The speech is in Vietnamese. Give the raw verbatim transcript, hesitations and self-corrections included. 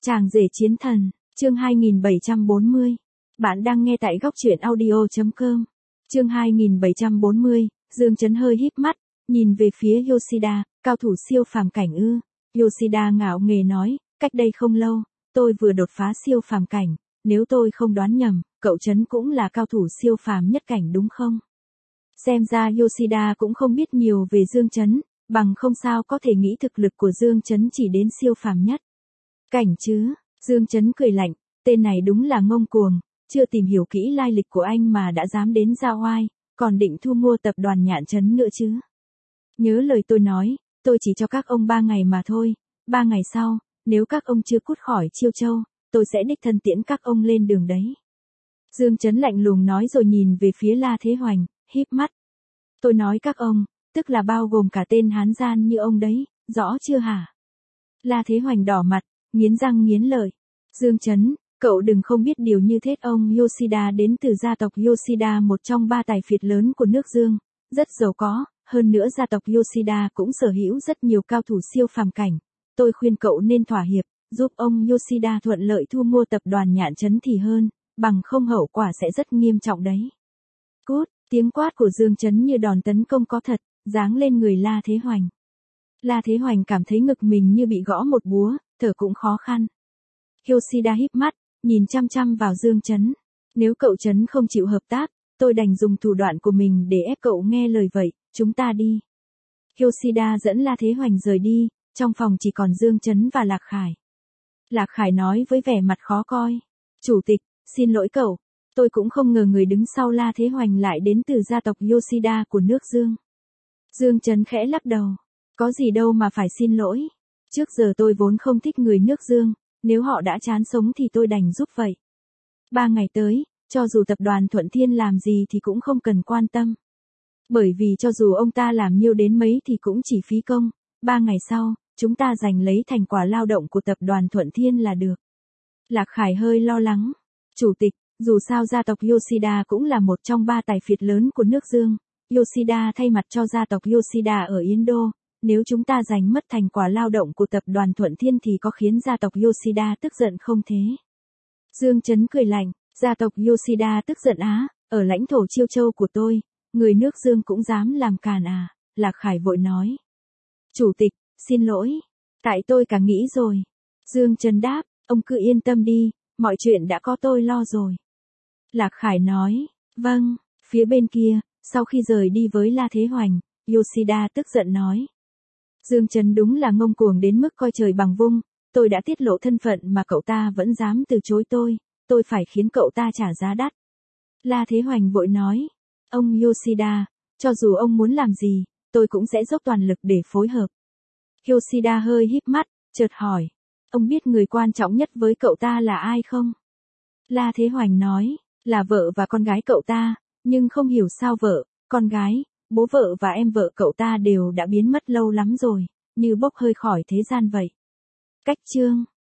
Chàng rể chiến thần, chương hai nghìn bảy trăm bốn mươi. Bạn đang nghe tại góc truyện audio chấm com. Chương hai nghìn bảy trăm bốn mươi, Dương Chấn hơi híp mắt, nhìn về phía Yoshida, cao thủ siêu phàm cảnh ư? Yoshida ngạo nghễ nói, cách đây không lâu, tôi vừa đột phá siêu phàm cảnh, nếu tôi không đoán nhầm, cậu Chấn cũng là cao thủ siêu phàm nhất cảnh đúng không? Xem ra Yoshida cũng không biết nhiều về Dương Chấn, bằng không sao có thể nghĩ thực lực của Dương Chấn chỉ đến siêu phàm nhất cảnh chứ. Dương Chấn cười lạnh, tên này đúng là ngông cuồng, chưa tìm hiểu kỹ lai lịch của anh mà đã dám đến ra oai, còn định thu mua tập đoàn Nhạn Chấn nữa chứ. Nhớ lời tôi nói, tôi chỉ cho các ông ba ngày mà thôi, ba ngày sau, nếu các ông chưa cút khỏi Chiêu Châu, tôi sẽ đích thân tiễn các ông lên đường đấy. Dương Chấn lạnh lùng nói rồi nhìn về phía La Thế Hoành, híp mắt. Tôi nói các ông, tức là bao gồm cả tên hán gian như ông đấy, rõ chưa hả? La Thế Hoành đỏ mặt, nghiến răng nghiến lợi. Dương Chấn, cậu đừng không biết điều như thế. Ông Yoshida đến từ gia tộc Yoshida, một trong ba tài phiệt lớn của nước Dương, rất giàu có, hơn nữa gia tộc Yoshida cũng sở hữu rất nhiều cao thủ siêu phàm cảnh. Tôi khuyên cậu nên thỏa hiệp, giúp ông Yoshida thuận lợi thu mua tập đoàn Nhạn Chấn thì hơn, bằng không hậu quả sẽ rất nghiêm trọng đấy. Cút, tiếng quát của Dương Chấn như đòn tấn công có thật, giáng lên người La Thế Hoành. La Thế Hoành cảm thấy ngực mình như bị gõ một búa, thở cũng khó khăn. Yoshida híp mắt, nhìn chăm chăm vào Dương Chấn. Nếu cậu Chấn không chịu hợp tác, tôi đành dùng thủ đoạn của mình để ép cậu nghe lời vậy, chúng ta đi. Yoshida dẫn La Thế Hoành rời đi, trong phòng chỉ còn Dương Chấn và Lạc Khải. Lạc Khải nói với vẻ mặt khó coi. Chủ tịch, xin lỗi cậu, tôi cũng không ngờ người đứng sau La Thế Hoành lại đến từ gia tộc Yoshida của nước Dương. Dương Chấn khẽ lắc đầu. Có gì đâu mà phải xin lỗi. Trước giờ tôi vốn không thích người nước Dương, nếu họ đã chán sống thì tôi đành giúp vậy. Ba ngày tới, cho dù tập đoàn Thuận Thiên làm gì thì cũng không cần quan tâm. Bởi vì cho dù ông ta làm nhiêu đến mấy thì cũng chỉ phí công, ba ngày sau, chúng ta giành lấy thành quả lao động của tập đoàn Thuận Thiên là được. Lạc Khải hơi lo lắng. Chủ tịch, dù sao gia tộc Yoshida cũng là một trong ba tài phiệt lớn của nước Dương. Yoshida thay mặt cho gia tộc Yoshida ở Yên Đô. Nếu chúng ta giành mất thành quả lao động của tập đoàn Thuận Thiên thì có khiến gia tộc Yoshida tức giận không thế? Dương Chấn cười lạnh, gia tộc Yoshida tức giận á, ở lãnh thổ Chiêu Châu của tôi, người nước Dương cũng dám làm càn à? Lạc Khải vội nói. Chủ tịch, xin lỗi, tại tôi cả nghĩ rồi. Dương Chấn đáp, ông cứ yên tâm đi, mọi chuyện đã có tôi lo rồi. Lạc Khải nói, vâng, phía bên kia, sau khi rời đi với La Thế Hoành, Yoshida tức giận nói. Dương Chấn đúng là ngông cuồng đến mức coi trời bằng vung, tôi đã tiết lộ thân phận mà cậu ta vẫn dám từ chối tôi, tôi phải khiến cậu ta trả giá đắt. La Thế Hoành vội nói, ông Yoshida, cho dù ông muốn làm gì, tôi cũng sẽ dốc toàn lực để phối hợp. Yoshida hơi híp mắt, chợt hỏi, ông biết người quan trọng nhất với cậu ta là ai không? La Thế Hoành nói, là vợ và con gái cậu ta, nhưng không hiểu sao vợ, con gái, bố vợ và em vợ cậu ta đều đã biến mất lâu lắm rồi, như bốc hơi khỏi thế gian vậy. Cách chương